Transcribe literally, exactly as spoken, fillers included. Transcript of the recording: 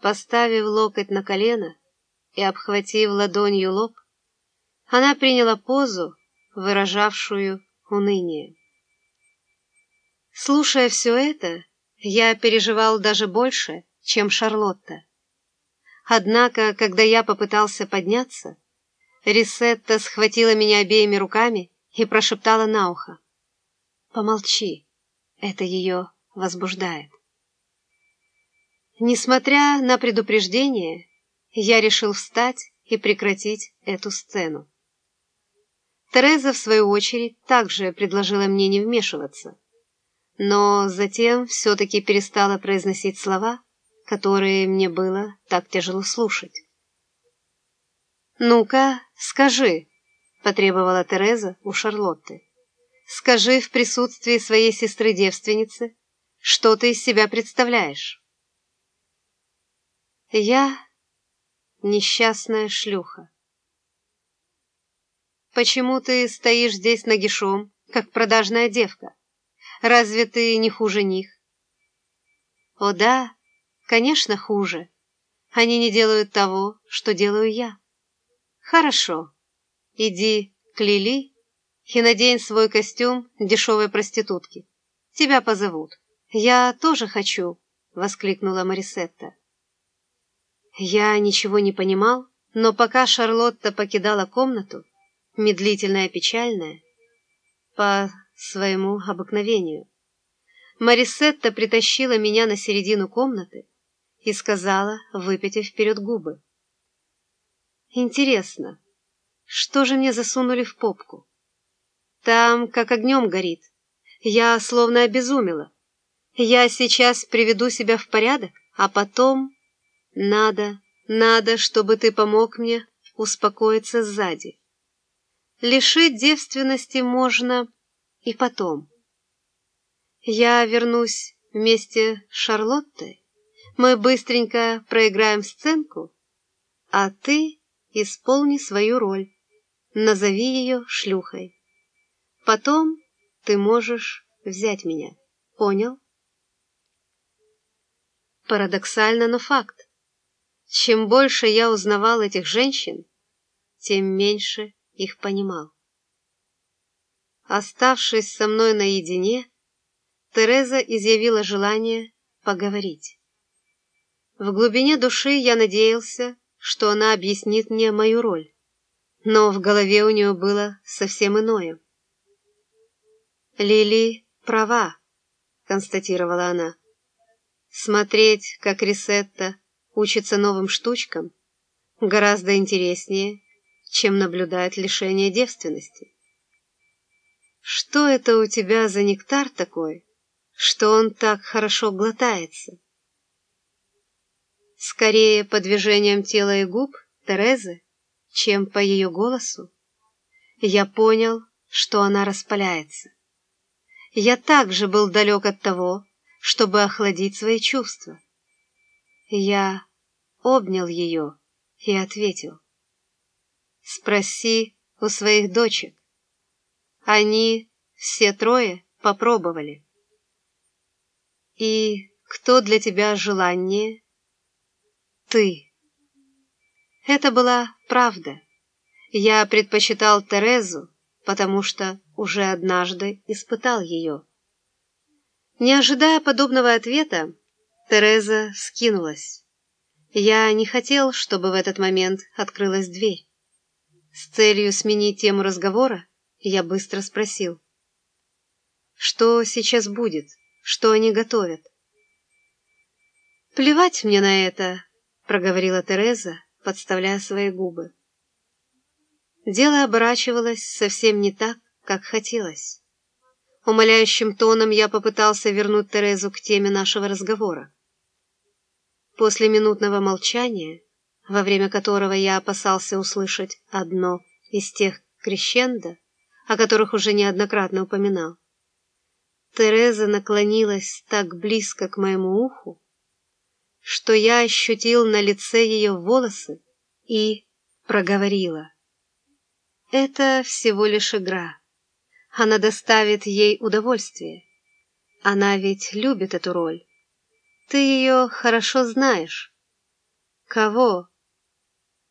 Поставив локоть на колено и обхватив ладонью лоб, она приняла позу, выражавшую уныние. Слушая все это, я переживал даже больше, чем Шарлотта. Однако, когда я попытался подняться, Рисетта схватила меня обеими руками и прошептала на ухо: «Помолчи, это ее возбуждает». Несмотря на предупреждение, я решил встать и прекратить эту сцену. Тереза, в свою очередь, также предложила мне не вмешиваться, но затем все-таки перестала произносить слова, которые мне было так тяжело слушать. «Ну-ка, скажи», — потребовала Тереза у Шарлотты, «скажи в присутствии своей сестры-девственницы, что ты из себя представляешь». «Я несчастная шлюха». «Почему ты стоишь здесь нагишом, как продажная девка? Разве ты не хуже них?» «О да, конечно, хуже. Они не делают того, что делаю я». «Хорошо, иди к Лили и надень свой костюм дешевой проститутки. Тебя позовут». «Я тоже хочу», — воскликнула Марисетта. Я ничего не понимал, но пока Шарлотта покидала комнату, медлительная и печальная, по своему обыкновению, Марисетта притащила меня на середину комнаты и сказала, выпятив вперед губы: «Интересно, что же мне засунули в попку? Там как огнем горит. Я словно обезумела. Я сейчас приведу себя в порядок, а потом... Надо, надо, чтобы ты помог мне успокоиться сзади. Лишить девственности можно и потом. Я вернусь вместе с Шарлоттой, мы быстренько проиграем сценку, а ты исполни свою роль, назови ее шлюхой. Потом ты можешь взять меня, понял?» Парадоксально, но факт. Чем больше я узнавал этих женщин, тем меньше их понимал. Оставшись со мной наедине, Тереза изъявила желание поговорить. В глубине души я надеялся, что она объяснит мне мою роль, но в голове у нее было совсем иное. «Лили права», — констатировала она. «Смотреть, как Рисетта учится новым штучкам, гораздо интереснее, чем наблюдать лишение девственности. Что это у тебя за нектар такой, что он так хорошо глотается?» Скорее по движениям тела и губ Терезы, чем по ее голосу, я понял, что она распаляется. Я также был далек от того, чтобы охладить свои чувства. Я обнял ее и ответил: «Спроси у своих дочек. Они все трое попробовали». «И кто для тебя желаннее?» «Ты». Это была правда. Я предпочитал Терезу, потому что уже однажды испытал ее. Не ожидая подобного ответа, Тереза вскинулась. Я не хотел, чтобы в этот момент открылась дверь. С целью сменить тему разговора, я быстро спросил: «Что сейчас будет? Что они готовят?» «Плевать мне на это», — проговорила Тереза, подставляя свои губы. Дело оборачивалось совсем не так, как хотелось. Умоляющим тоном я попытался вернуть Терезу к теме нашего разговора. После минутного молчания, во время которого я опасался услышать одно из тех крещендо, о которых уже неоднократно упоминал, Тереза наклонилась так близко к моему уху, что я ощутил на лице ее волосы и проговорила: «Это всего лишь игра. Она доставит ей удовольствие. Она ведь любит эту роль. Ты ее хорошо знаешь. Кого?